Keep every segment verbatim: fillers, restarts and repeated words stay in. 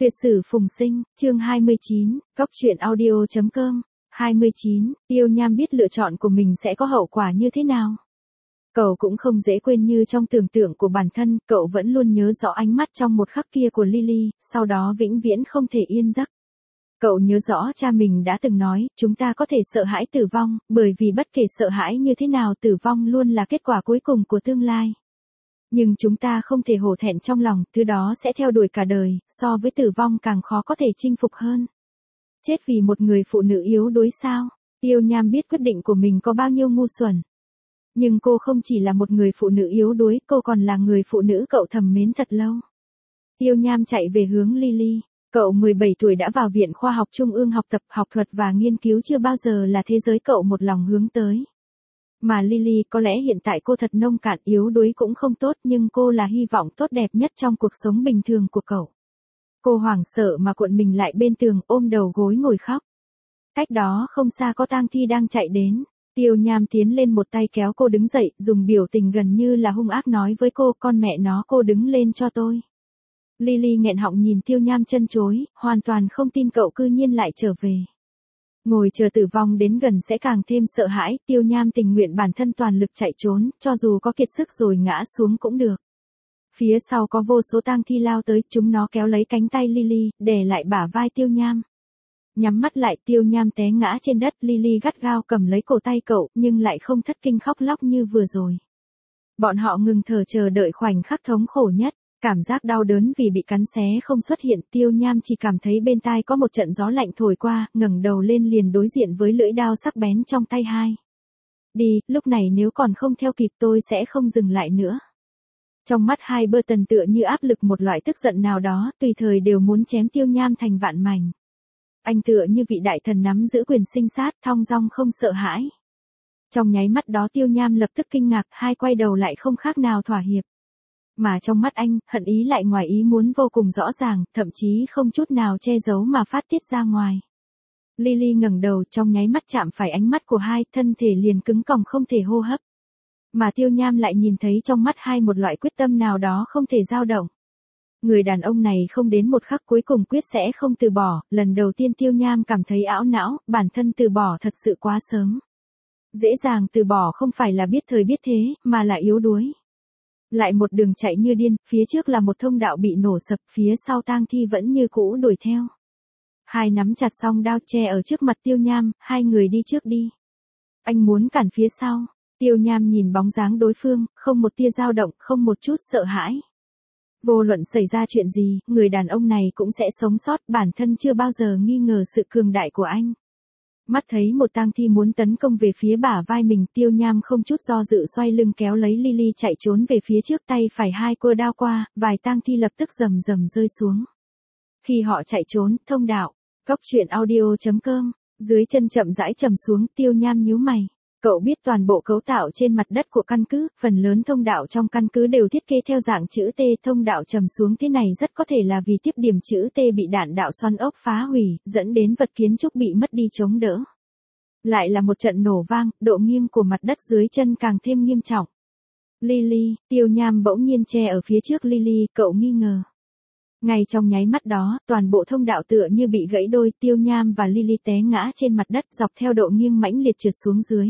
Tuyệt sử phùng sinh, chương hai mươi chín, góc truyện audio.com, hai mươi chín, Tiêu Nham biết lựa chọn của mình sẽ có hậu quả như thế nào. Cậu cũng không dễ quên như trong tưởng tượng của bản thân, cậu vẫn luôn nhớ rõ ánh mắt trong một khắc kia của Lily, sau đó vĩnh viễn không thể yên giấc. Cậu nhớ rõ cha mình đã từng nói, chúng ta có thể sợ hãi tử vong, bởi vì bất kể sợ hãi như thế nào tử vong luôn là kết quả cuối cùng của tương lai. Nhưng chúng ta không thể hổ thẹn trong lòng, thứ đó sẽ theo đuổi cả đời, so với tử vong càng khó có thể chinh phục hơn. Chết vì một người phụ nữ yếu đuối sao? Tiêu Nham biết quyết định của mình có bao nhiêu ngu xuẩn. Nhưng cô không chỉ là một người phụ nữ yếu đuối, cô còn là người phụ nữ cậu thầm mến thật lâu. Tiêu Nham chạy về hướng Lily. Cậu mười bảy tuổi đã vào Viện Khoa học Trung ương học tập, học thuật và nghiên cứu chưa bao giờ là thế giới cậu một lòng hướng tới. Mà Lily có lẽ hiện tại cô thật nông cạn yếu đuối cũng không tốt, nhưng cô là hy vọng tốt đẹp nhất trong cuộc sống bình thường của cậu. Cô hoảng sợ mà cuộn mình lại bên tường, ôm đầu gối ngồi khóc. Cách đó không xa có tang thi đang chạy đến. Tiêu Nham tiến lên một tay kéo cô đứng dậy, dùng biểu tình gần như là hung ác nói với cô, con mẹ nó, cô đứng lên cho tôi. Lily nghẹn họng nhìn Tiêu Nham chân chối, hoàn toàn không tin cậu cư nhiên lại trở về. Ngồi chờ tử vong đến gần sẽ càng thêm sợ hãi, Tiêu Nham tình nguyện bản thân toàn lực chạy trốn, cho dù có kiệt sức rồi ngã xuống cũng được. Phía sau có vô số tang thi lao tới, chúng nó kéo lấy cánh tay Lily, đè lại bả vai Tiêu Nham. Nhắm mắt lại, Tiêu Nham té ngã trên đất, Lily gắt gao cầm lấy cổ tay cậu, nhưng lại không thất kinh khóc lóc như vừa rồi. Bọn họ ngừng thở chờ đợi khoảnh khắc thống khổ nhất. Cảm giác đau đớn vì bị cắn xé không xuất hiện, Tiêu Nham chỉ cảm thấy bên tai có một trận gió lạnh thổi qua, ngẩng đầu lên liền đối diện với lưỡi dao sắc bén trong tay hai. Đi, lúc này nếu còn không theo kịp tôi sẽ không dừng lại nữa. Trong mắt hai bơ tần tựa như áp lực một loại tức giận nào đó, tùy thời đều muốn chém Tiêu Nham thành vạn mảnh. Anh tựa như vị đại thần nắm giữ quyền sinh sát, thong dong không sợ hãi. Trong nháy mắt đó Tiêu Nham lập tức kinh ngạc, hai quay đầu lại không khác nào thỏa hiệp. Mà trong mắt anh, hận ý lại ngoài ý muốn vô cùng rõ ràng, thậm chí không chút nào che giấu mà phát tiết ra ngoài. Lily ngẩng đầu, trong nháy mắt chạm phải ánh mắt của hai, thân thể liền cứng còng không thể hô hấp. Mà Tiêu Nham lại nhìn thấy trong mắt hai một loại quyết tâm nào đó không thể dao động. Người đàn ông này không đến một khắc cuối cùng quyết sẽ không từ bỏ, lần đầu tiên Tiêu Nham cảm thấy ảo não, bản thân từ bỏ thật sự quá sớm. Dễ dàng từ bỏ không phải là biết thời biết thế, mà là yếu đuối. Lại một đường chạy như điên, phía trước là một thông đạo bị nổ sập, phía sau tang thi vẫn như cũ đuổi theo. Hai nắm chặt song đao che ở trước mặt Tiêu Nham, hai người đi trước đi. Anh muốn cản phía sau. Tiêu Nham nhìn bóng dáng đối phương, không một tia dao động, không một chút sợ hãi. Vô luận xảy ra chuyện gì, người đàn ông này cũng sẽ sống sót, bản thân chưa bao giờ nghi ngờ sự cường đại của anh. Mắt thấy một tang thi muốn tấn công về phía bả vai mình, Tiêu Nham không chút do dự xoay lưng kéo lấy Lily chạy trốn về phía trước, tay phải hai cua đao qua, vài tang thi lập tức rầm rầm rơi xuống. Khi họ chạy trốn, thông đạo, góc truyện audio.com, dưới chân chậm rãi trầm xuống, Tiêu Nham nhíu mày. Cậu biết toàn bộ cấu tạo trên mặt đất của căn cứ, phần lớn thông đạo trong căn cứ đều thiết kế theo dạng chữ T, thông đạo trầm xuống thế này rất có thể là vì tiếp điểm chữ T bị đạn đạo xoắn ốc phá hủy, dẫn đến vật kiến trúc bị mất đi chống đỡ. Lại là một trận nổ vang, độ nghiêng của mặt đất dưới chân càng thêm nghiêm trọng. Lily, Tiêu Nham bỗng nhiên che ở phía trước Lily, cậu nghi ngờ. Ngay trong nháy mắt đó, toàn bộ thông đạo tựa như bị gãy đôi, Tiêu Nham và Lily té ngã trên mặt đất dọc theo độ nghiêng mãnh liệt trượt xuống dưới.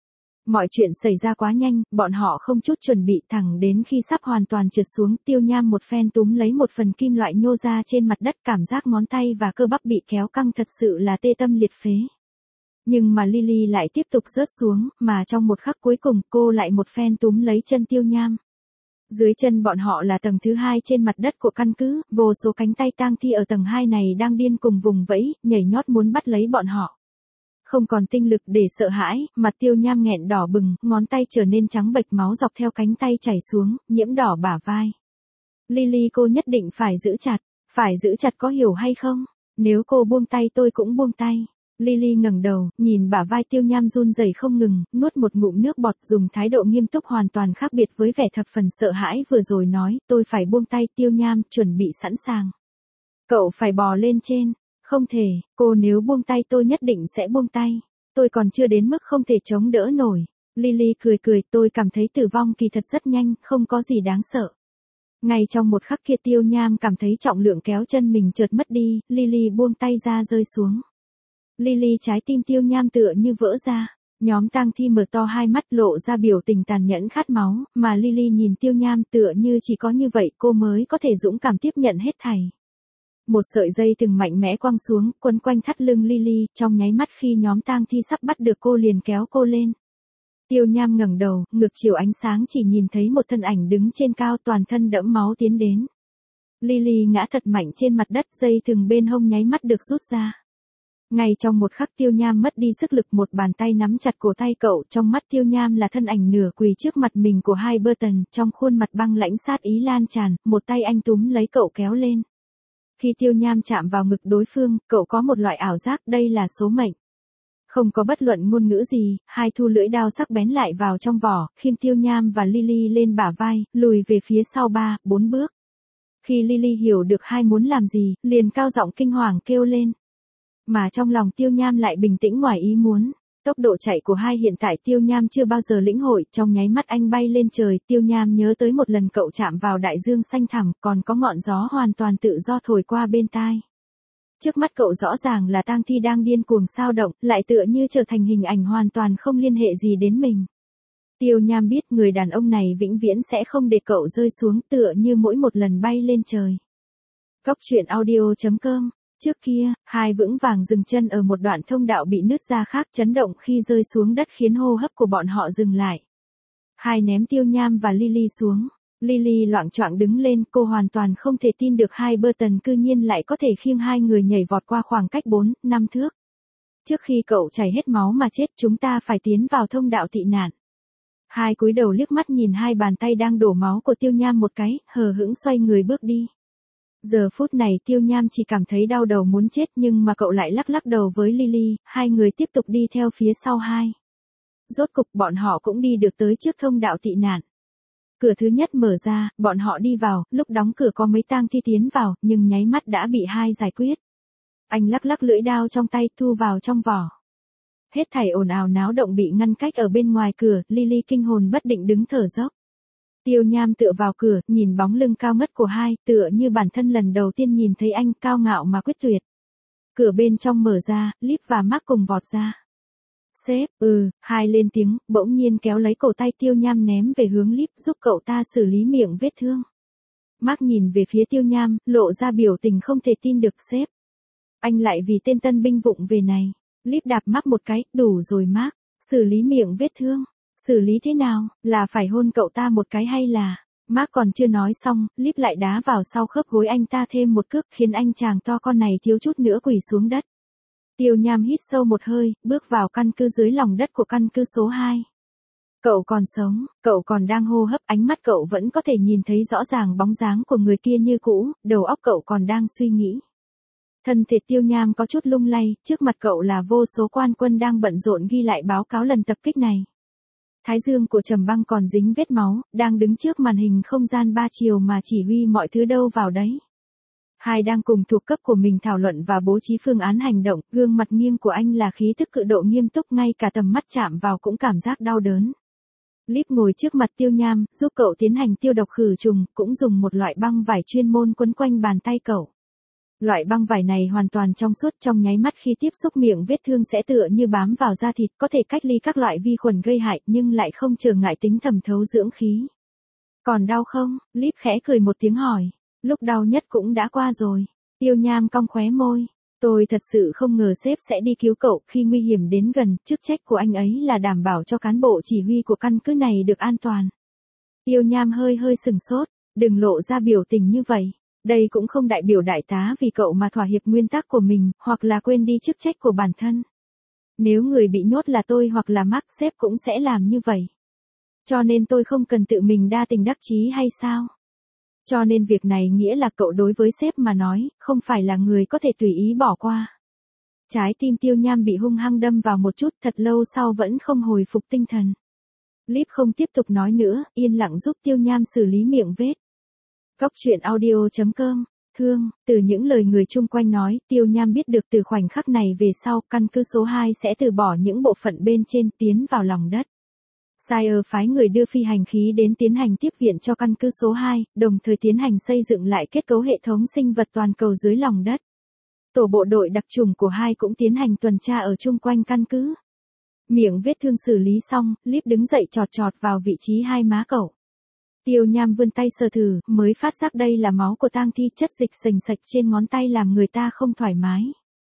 Mọi chuyện xảy ra quá nhanh, bọn họ không chút chuẩn bị, thẳng đến khi sắp hoàn toàn trượt xuống, Tiêu Nham một phen túm lấy một phần kim loại nhô ra trên mặt đất, cảm giác ngón tay và cơ bắp bị kéo căng thật sự là tê tâm liệt phế. Nhưng mà Lily lại tiếp tục rớt xuống, mà trong một khắc cuối cùng cô lại một phen túm lấy chân Tiêu Nham. Dưới chân bọn họ là tầng thứ hai trên mặt đất của căn cứ, vô số cánh tay tang thi ở tầng hai này đang điên cùng vùng vẫy, nhảy nhót muốn bắt lấy bọn họ. Không còn tinh lực để sợ hãi, mặt Tiêu Nham nghẹn đỏ bừng, ngón tay trở nên trắng bệch, máu dọc theo cánh tay chảy xuống, nhiễm đỏ bả vai. Lily, cô nhất định phải giữ chặt, phải giữ chặt có hiểu hay không? Nếu cô buông tay tôi cũng buông tay. Lily ngẩng đầu, nhìn bả vai Tiêu Nham run rẩy không ngừng, nuốt một ngụm nước bọt, dùng thái độ nghiêm túc hoàn toàn khác biệt với vẻ thập phần sợ hãi vừa rồi, nói, tôi phải buông tay. Tiêu Nham chuẩn bị sẵn sàng. Cậu phải bò lên trên. Không thể, cô nếu buông tay tôi nhất định sẽ buông tay. Tôi còn chưa đến mức không thể chống đỡ nổi. Lily cười cười, tôi cảm thấy tử vong kỳ thật rất nhanh, không có gì đáng sợ. Ngay trong một khắc kia Tiêu Nham cảm thấy trọng lượng kéo chân mình chợt mất đi, Lily buông tay ra rơi xuống. Lily trái tim Tiêu Nham tựa như vỡ ra. Nhóm tang thi mở to hai mắt lộ ra biểu tình tàn nhẫn khát máu, mà Lily nhìn Tiêu Nham tựa như chỉ có như vậy cô mới có thể dũng cảm tiếp nhận hết thảy. Một sợi dây thừng mạnh mẽ quăng xuống, quấn quanh thắt lưng Lily, trong nháy mắt khi nhóm tang thi sắp bắt được cô liền kéo cô lên. Tiêu Nham ngẩng đầu, ngược chiều ánh sáng chỉ nhìn thấy một thân ảnh đứng trên cao toàn thân đẫm máu tiến đến. Lily ngã thật mạnh trên mặt đất, dây thừng bên hông nháy mắt được rút ra. Ngay trong một khắc Tiêu Nham mất đi sức lực, một bàn tay nắm chặt cổ tay cậu, trong mắt Tiêu Nham là thân ảnh nửa quỳ trước mặt mình của hai Burton, trong khuôn mặt băng lãnh sát ý lan tràn, một tay anh túm lấy cậu kéo lên. Khi Tiêu Nham chạm vào ngực đối phương, cậu có một loại ảo giác đây là số mệnh. Không có bất luận ngôn ngữ gì, hai thu lưỡi đao sắc bén lại vào trong vỏ, khiêng Tiêu Nham và Lily lên bả vai, lùi về phía sau ba, bốn bước. Khi Lily hiểu được hai muốn làm gì, liền cao giọng kinh hoàng kêu lên. Mà trong lòng Tiêu Nham lại bình tĩnh ngoài ý muốn. Tốc độ chạy của hai hiện tại Tiêu Nham chưa bao giờ lĩnh hội, trong nháy mắt anh bay lên trời. Tiêu Nham nhớ tới một lần cậu chạm vào đại dương xanh thẳm, còn có ngọn gió hoàn toàn tự do thổi qua bên tai. Trước mắt cậu rõ ràng là tang thi đang điên cuồng xao động, lại tựa như trở thành hình ảnh hoàn toàn không liên hệ gì đến mình. Tiêu Nham biết người đàn ông này vĩnh viễn sẽ không để cậu rơi xuống, tựa như mỗi một lần bay lên trời. Góc truyện audio chấm com. Trước kia, hai vững vàng dừng chân ở một đoạn thông đạo bị nứt ra khác, chấn động khi rơi xuống đất khiến hô hấp của bọn họ dừng lại. Hai ném Tiêu Nham và Lily xuống. Lily loạng choạng đứng lên, cô hoàn toàn không thể tin được hai Burton cư nhiên lại có thể khiêng hai người nhảy vọt qua khoảng cách bốn, năm thước. Trước khi cậu chảy hết máu mà chết, chúng ta phải tiến vào thông đạo tị nạn. Hai cúi đầu liếc mắt nhìn hai bàn tay đang đổ máu của Tiêu Nham một cái, hờ hững xoay người bước đi. Giờ phút này Tiêu Nham chỉ cảm thấy đau đầu muốn chết, nhưng mà cậu lại lắc lắc đầu với Lily, hai người tiếp tục đi theo phía sau hai. Rốt cục bọn họ cũng đi được tới trước thông đạo tị nạn. Cửa thứ nhất mở ra, bọn họ đi vào, lúc đóng cửa có mấy tang thi tiến vào, nhưng nháy mắt đã bị hai giải quyết. Anh lắc lắc lưỡi đao trong tay thu vào trong vỏ. Hết thảy ồn ào náo động bị ngăn cách ở bên ngoài cửa, Lily kinh hồn bất định đứng thở dốc. Tiêu Nham tựa vào cửa, nhìn bóng lưng cao ngất của hai, tựa như bản thân lần đầu tiên nhìn thấy anh, cao ngạo mà quyết tuyệt. Cửa bên trong mở ra, Lip và Mark cùng vọt ra. Sếp, ừ, hai lên tiếng, bỗng nhiên kéo lấy cổ tay Tiêu Nham ném về hướng Lip, giúp cậu ta xử lý miệng vết thương. Mark nhìn về phía Tiêu Nham, lộ ra biểu tình không thể tin được. Sếp, anh lại vì tên tân binh vụng về này. Lip đạp Mark một cái, đủ rồi Mark, xử lý miệng vết thương. Xử lý thế nào, là phải hôn cậu ta một cái hay là... Mark còn chưa nói xong, Lip lại đá vào sau khớp gối anh ta thêm một cước, khiến anh chàng to con này thiếu chút nữa quỳ xuống đất. Tiêu Nham hít sâu một hơi, bước vào căn cứ dưới lòng đất của căn cứ số hai. Cậu còn sống, cậu còn đang hô hấp, ánh mắt cậu vẫn có thể nhìn thấy rõ ràng bóng dáng của người kia như cũ, đầu óc cậu còn đang suy nghĩ. Thân thể Tiêu Nham có chút lung lay, trước mặt cậu là vô số quan quân đang bận rộn ghi lại báo cáo lần tập kích này. Thái dương của Trầm Băng còn dính vết máu, đang đứng trước màn hình không gian ba chiều mà chỉ huy mọi thứ đâu vào đấy. Hai đang cùng thuộc cấp của mình thảo luận và bố trí phương án hành động, gương mặt nghiêng của anh là khí tức cự độ nghiêm túc, ngay cả tầm mắt chạm vào cũng cảm giác đau đớn. Lip ngồi trước mặt Tiêu Nham, giúp cậu tiến hành tiêu độc khử trùng, cũng dùng một loại băng vải chuyên môn quấn quanh bàn tay cậu. Loại băng vải này hoàn toàn trong suốt, trong nháy mắt khi tiếp xúc miệng vết thương sẽ tựa như bám vào da thịt, có thể cách ly các loại vi khuẩn gây hại, nhưng lại không trở ngại tính thẩm thấu dưỡng khí. Còn đau không? Lip khẽ cười một tiếng hỏi. Lúc đau nhất cũng đã qua rồi. Tiêu Nham cong khóe môi. Tôi thật sự không ngờ sếp sẽ đi cứu cậu khi nguy hiểm đến gần, chức trách của anh ấy là đảm bảo cho cán bộ chỉ huy của căn cứ này được an toàn. Tiêu Nham hơi hơi sừng sốt, đừng lộ ra biểu tình như vậy. Đây cũng không đại biểu đại tá vì cậu mà thỏa hiệp nguyên tắc của mình, hoặc là quên đi chức trách của bản thân. Nếu người bị nhốt là tôi hoặc là Mark, sếp cũng sẽ làm như vậy. Cho nên tôi không cần tự mình đa tình đắc chí hay sao? Cho nên việc này nghĩa là cậu đối với sếp mà nói, không phải là người có thể tùy ý bỏ qua. Trái tim Tiêu Nham bị hung hăng đâm vào một chút, thật lâu sau vẫn không hồi phục tinh thần. Lip không tiếp tục nói nữa, yên lặng giúp Tiêu Nham xử lý miệng vết. Góc truyện audio chấm com. Thương, từ những lời người chung quanh nói, Tiêu Nham biết được từ khoảnh khắc này về sau, căn cứ số hai sẽ từ bỏ những bộ phận bên trên tiến vào lòng đất. Sire phái người đưa phi hành khí đến tiến hành tiếp viện cho căn cứ số hai, đồng thời tiến hành xây dựng lại kết cấu hệ thống sinh vật toàn cầu dưới lòng đất. Tổ bộ đội đặc trùng của hai cũng tiến hành tuần tra ở chung quanh căn cứ. Miệng vết thương xử lý xong, Líp đứng dậy chọt chọt vào vị trí hai má cậu. Tiêu Nham vươn tay sờ thử, mới phát giác đây là máu của tang thi, chất dịch sình sạch trên ngón tay làm người ta không thoải mái.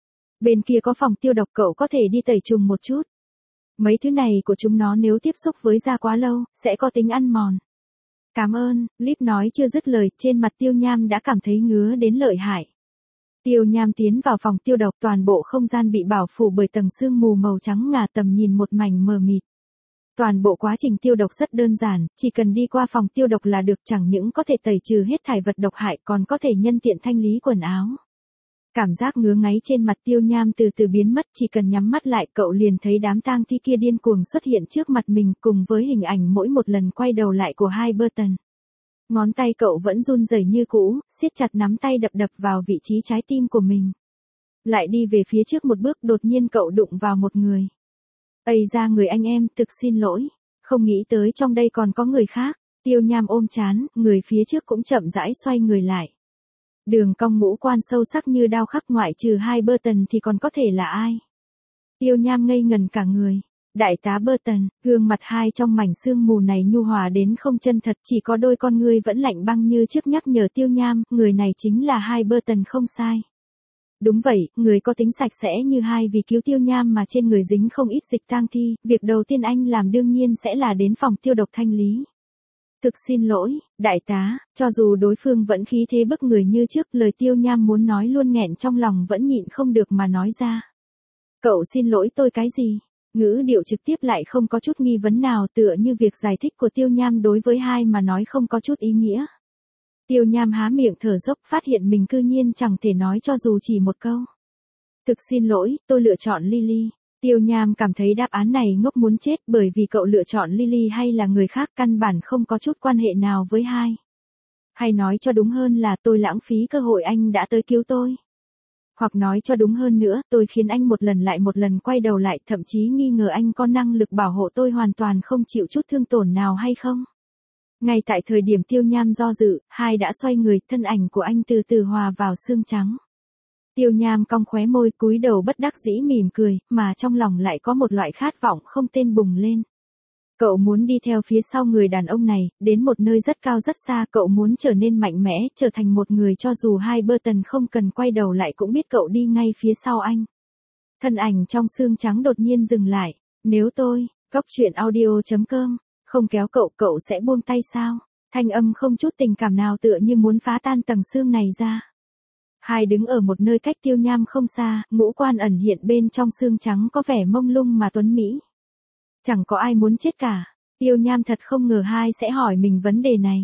Bên kia có phòng tiêu độc, cậu có thể đi tẩy trùng một chút. Mấy thứ này của chúng nó nếu tiếp xúc với da quá lâu, sẽ có tính ăn mòn. Cảm ơn, Líp nói chưa dứt lời, trên mặt Tiêu Nham đã cảm thấy ngứa đến lợi hại. Tiêu Nham tiến vào phòng tiêu độc, toàn bộ không gian bị bảo phủ bởi tầng sương mù màu trắng ngà, tầm nhìn một mảnh mờ mịt. Toàn bộ quá trình tiêu độc rất đơn giản, chỉ cần đi qua phòng tiêu độc là được, chẳng những có thể tẩy trừ hết thải vật độc hại còn có thể nhân tiện thanh lý quần áo. Cảm giác ngứa ngáy trên mặt Tiêu Nham từ từ biến mất, chỉ cần nhắm mắt lại cậu liền thấy đám tang thi kia điên cuồng xuất hiện trước mặt mình cùng với hình ảnh mỗi một lần quay đầu lại của hai Burton. Ngón tay cậu vẫn run rẩy như cũ, siết chặt nắm tay đập đập vào vị trí trái tim của mình. Lại đi về phía trước một bước, đột nhiên cậu đụng vào một người. Ây ra người anh em, thực xin lỗi, không nghĩ tới trong đây còn có người khác. Tiêu Nham ôm trán, người phía trước cũng chậm rãi xoay người lại. Đường cong ngũ quan sâu sắc như đao khắc, ngoại trừ hai Burton thì còn có thể là ai? Tiêu Nham ngây ngần cả người. Đại tá Burton, gương mặt hai trong mảnh sương mù này nhu hòa đến không chân thật, chỉ có đôi con ngươi vẫn lạnh băng như trước nhắc nhở Tiêu Nham, người này chính là hai Burton không sai. Đúng vậy, người có tính sạch sẽ như hai vì cứu Tiêu Nham mà trên người dính không ít dịch tang thi, việc đầu tiên anh làm đương nhiên sẽ là đến phòng tiêu độc thanh lý. Thực xin lỗi, đại tá, cho dù đối phương vẫn khí thế bức người như trước, lời Tiêu Nham muốn nói luôn nghẹn trong lòng vẫn nhịn không được mà nói ra. Cậu xin lỗi tôi cái gì? Ngữ điệu trực tiếp lại không có chút nghi vấn nào, tựa như việc giải thích của Tiêu Nham đối với hai mà nói không có chút ý nghĩa. Tiêu Nham há miệng thở dốc, phát hiện mình cư nhiên chẳng thể nói cho dù chỉ một câu. Thực xin lỗi, tôi lựa chọn Lily. Tiêu Nham cảm thấy đáp án này ngốc muốn chết, bởi vì cậu lựa chọn Lily hay là người khác căn bản không có chút quan hệ nào với hai. Hay nói cho đúng hơn là tôi lãng phí cơ hội anh đã tới cứu tôi. Hoặc nói cho đúng hơn nữa, tôi khiến anh một lần lại một lần quay đầu lại, thậm chí nghi ngờ anh có năng lực bảo hộ tôi hoàn toàn không chịu chút thương tổn nào hay không. Ngay tại thời điểm Tiêu Nham do dự, hai đã xoay người, thân ảnh của anh từ từ hòa vào xương trắng. Tiêu Nham cong khóe môi, cúi đầu bất đắc dĩ mỉm cười, mà trong lòng lại có một loại khát vọng không tên bùng lên. Cậu muốn đi theo phía sau người đàn ông này, đến một nơi rất cao rất xa, cậu muốn trở nên mạnh mẽ, trở thành một người cho dù hai Burton không cần quay đầu lại cũng biết cậu đi ngay phía sau anh. Thân ảnh trong xương trắng đột nhiên dừng lại, nếu tôi, góc truyện audio chấm com, không kéo cậu, cậu sẽ buông tay sao? Thanh âm không chút tình cảm nào tựa như muốn phá tan tầng xương này ra. Hai đứng ở một nơi cách Tiêu Nham không xa, ngũ quan ẩn hiện bên trong xương trắng có vẻ mông lung mà tuấn mỹ. Chẳng có ai muốn chết cả. Tiêu Nham thật không ngờ hai sẽ hỏi mình vấn đề này.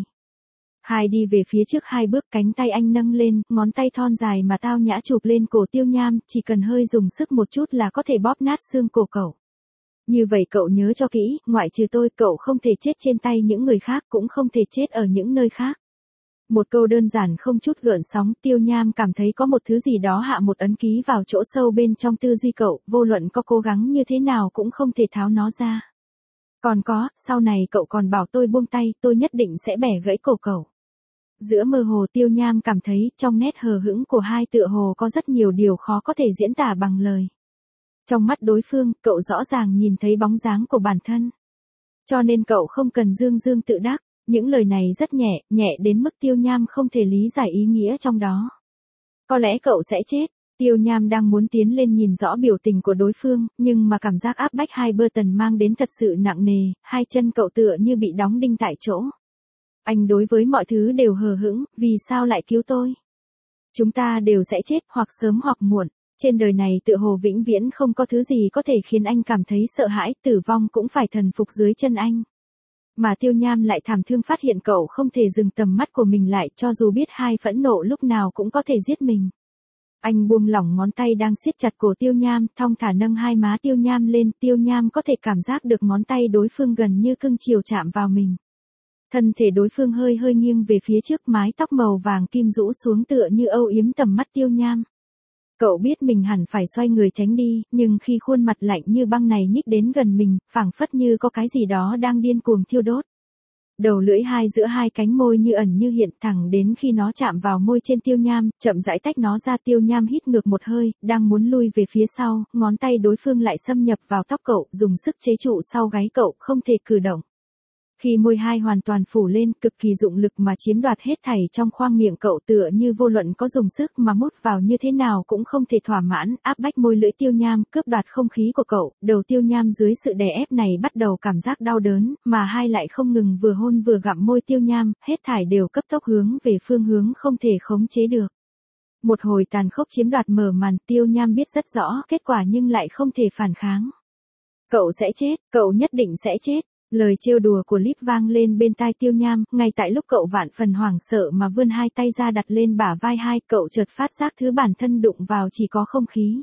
Hai đi về phía trước hai bước, cánh tay anh nâng lên, ngón tay thon dài mà tao nhã chụp lên cổ Tiêu Nham, chỉ cần hơi dùng sức một chút là có thể bóp nát xương cổ cậu. Như vậy cậu nhớ cho kỹ, ngoại trừ tôi, cậu không thể chết trên tay những người khác, cũng không thể chết ở những nơi khác. Một câu đơn giản không chút gợn sóng, Tiêu Nham cảm thấy có một thứ gì đó hạ một ấn ký vào chỗ sâu bên trong tư duy cậu, vô luận có cố gắng như thế nào cũng không thể tháo nó ra. Còn có, sau này cậu còn bảo tôi buông tay, tôi nhất định sẽ bẻ gãy cổ cậu. Giữa mơ hồ Tiêu Nham cảm thấy, trong nét hờ hững của hai tựa hồ có rất nhiều điều khó có thể diễn tả bằng lời. Trong mắt đối phương, cậu rõ ràng nhìn thấy bóng dáng của bản thân. Cho nên cậu không cần dương dương tự đắc. Những lời này rất nhẹ, nhẹ đến mức Tiêu Nham không thể lý giải ý nghĩa trong đó. Có lẽ cậu sẽ chết. Tiêu Nham đang muốn tiến lên nhìn rõ biểu tình của đối phương, nhưng mà cảm giác áp bách hai Burton mang đến thật sự nặng nề, hai chân cậu tựa như bị đóng đinh tại chỗ. Anh đối với mọi thứ đều hờ hững, vì sao lại cứu tôi? Chúng ta đều sẽ chết, hoặc sớm hoặc muộn. Trên đời này tựa hồ vĩnh viễn không có thứ gì có thể khiến anh cảm thấy sợ hãi, tử vong cũng phải thần phục dưới chân anh. Mà Tiêu Nham lại thảm thương phát hiện cậu không thể dừng tầm mắt của mình lại, cho dù biết hai phẫn nộ lúc nào cũng có thể giết mình. Anh buông lỏng ngón tay đang siết chặt cổ Tiêu Nham, thong thả nâng hai má Tiêu Nham lên, Tiêu Nham có thể cảm giác được ngón tay đối phương gần như cưng chiều chạm vào mình. Thân thể đối phương hơi hơi nghiêng về phía trước, mái tóc màu vàng kim rũ xuống tựa như âu yếm tầm mắt Tiêu Nham. Cậu biết mình hẳn phải xoay người tránh đi, nhưng khi khuôn mặt lạnh như băng này nhích đến gần mình, phảng phất như có cái gì đó đang điên cuồng thiêu đốt. Đầu lưỡi hai giữa hai cánh môi như ẩn như hiện, thẳng đến khi nó chạm vào môi trên Tiêu Nham, chậm rãi tách nó ra. Tiêu Nham hít ngược một hơi, đang muốn lui về phía sau, ngón tay đối phương lại xâm nhập vào tóc cậu, dùng sức chế trụ sau gáy cậu, không thể cử động. Khi môi hai hoàn toàn phủ lên, cực kỳ dụng lực mà chiếm đoạt hết thảy trong khoang miệng cậu, tựa như vô luận có dùng sức mà mút vào như thế nào cũng không thể thỏa mãn, áp bách môi lưỡi Tiêu Nham, cướp đoạt không khí của cậu. Đầu Tiêu Nham dưới sự đè ép này bắt đầu cảm giác đau đớn, mà hai lại không ngừng vừa hôn vừa gặm môi Tiêu Nham, hết thảy đều cấp tốc hướng về phương hướng không thể khống chế được. Một hồi tàn khốc chiếm đoạt mở màn, Tiêu Nham biết rất rõ kết quả nhưng lại không thể phản kháng. Cậu sẽ chết, cậu nhất định sẽ chết. Lời trêu đùa của Líp vang lên bên tai Tiêu Nham, ngay tại lúc cậu vạn phần hoảng sợ mà vươn hai tay ra đặt lên bả vai hai, cậu chợt phát giác thứ bản thân đụng vào chỉ có không khí.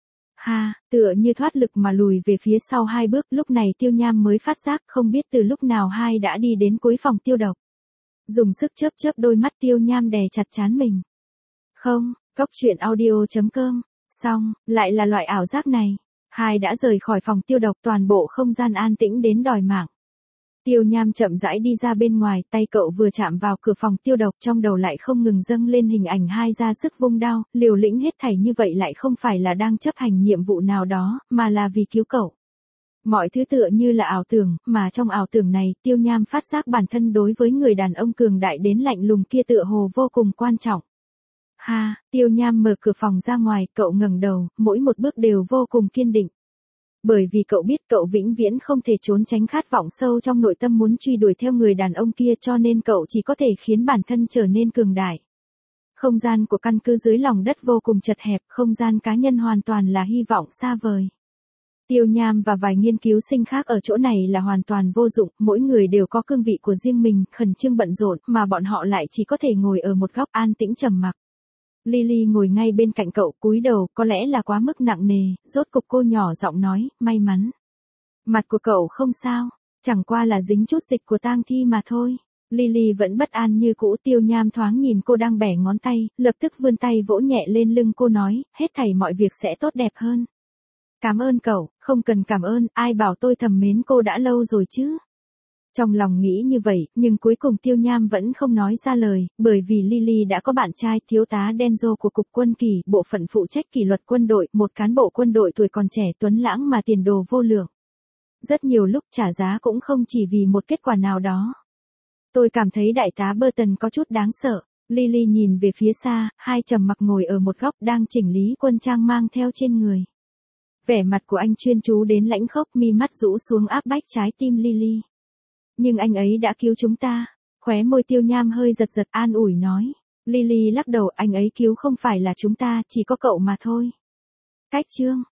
Ha, tựa như thoát lực mà lùi về phía sau hai bước, lúc này Tiêu Nham mới phát giác không biết từ lúc nào hai đã đi đến cuối phòng tiêu độc. Dùng sức chớp chớp đôi mắt, Tiêu Nham đè chặt trán mình. Không, Cóc truyện audio chấm com, xong, lại là loại ảo giác này. Hai đã rời khỏi phòng tiêu độc, toàn bộ không gian an tĩnh đến đòi mạng. Tiêu Nham chậm rãi đi ra bên ngoài, tay cậu vừa chạm vào cửa phòng tiêu độc, trong đầu lại không ngừng dâng lên hình ảnh hai ra sức vung đao, liều lĩnh hết thảy như vậy lại không phải là đang chấp hành nhiệm vụ nào đó, mà là vì cứu cậu. Mọi thứ tựa như là ảo tưởng, mà trong ảo tưởng này, Tiêu Nham phát giác bản thân đối với người đàn ông cường đại đến lạnh lùng kia tựa hồ vô cùng quan trọng. Ha, Tiêu Nham mở cửa phòng ra ngoài, cậu ngẩng đầu, mỗi một bước đều vô cùng kiên định. Bởi vì cậu biết cậu vĩnh viễn không thể trốn tránh khát vọng sâu trong nội tâm muốn truy đuổi theo người đàn ông kia, cho nên cậu chỉ có thể khiến bản thân trở nên cường đại. Không gian của căn cứ dưới lòng đất vô cùng chật hẹp, không gian cá nhân hoàn toàn là hy vọng xa vời. Tiêu Nham và vài nghiên cứu sinh khác ở chỗ này là hoàn toàn vô dụng, mỗi người đều có cương vị của riêng mình, khẩn trương bận rộn, mà bọn họ lại chỉ có thể ngồi ở một góc an tĩnh trầm mặc. Lily ngồi ngay bên cạnh cậu, cúi đầu, có lẽ là quá mức nặng nề, rốt cục cô nhỏ giọng nói, may mắn. Mặt của cậu không sao, chẳng qua là dính chút dịch của tang thi mà thôi. Lily vẫn bất an như cũ. Tiêu Nham thoáng nhìn cô đang bẻ ngón tay, lập tức vươn tay vỗ nhẹ lên lưng cô nói, hết thảy mọi việc sẽ tốt đẹp hơn. Cảm ơn cậu, không cần cảm ơn, ai bảo tôi thầm mến cô đã lâu rồi chứ. Trong lòng nghĩ như vậy, nhưng cuối cùng Tiêu Nham vẫn không nói ra lời, bởi vì Lily đã có bạn trai, thiếu tá Denzo của Cục Quân Kỳ, bộ phận phụ trách kỷ luật quân đội, một cán bộ quân đội tuổi còn trẻ tuấn lãng mà tiền đồ vô lượng. Rất nhiều lúc trả giá cũng không chỉ vì một kết quả nào đó. Tôi cảm thấy đại tá Burton có chút đáng sợ. Lily nhìn về phía xa, hai trầm mặc ngồi ở một góc đang chỉnh lý quân trang mang theo trên người. Vẻ mặt của anh chuyên chú đến lãnh khốc, mi mắt rũ xuống áp bách trái tim Lily. Nhưng anh ấy đã cứu chúng ta. Khóe môi Tiêu Nham hơi giật giật, an ủi nói. Lily lắc đầu, anh ấy cứu không phải là chúng ta, chỉ có cậu mà thôi. Cách chương.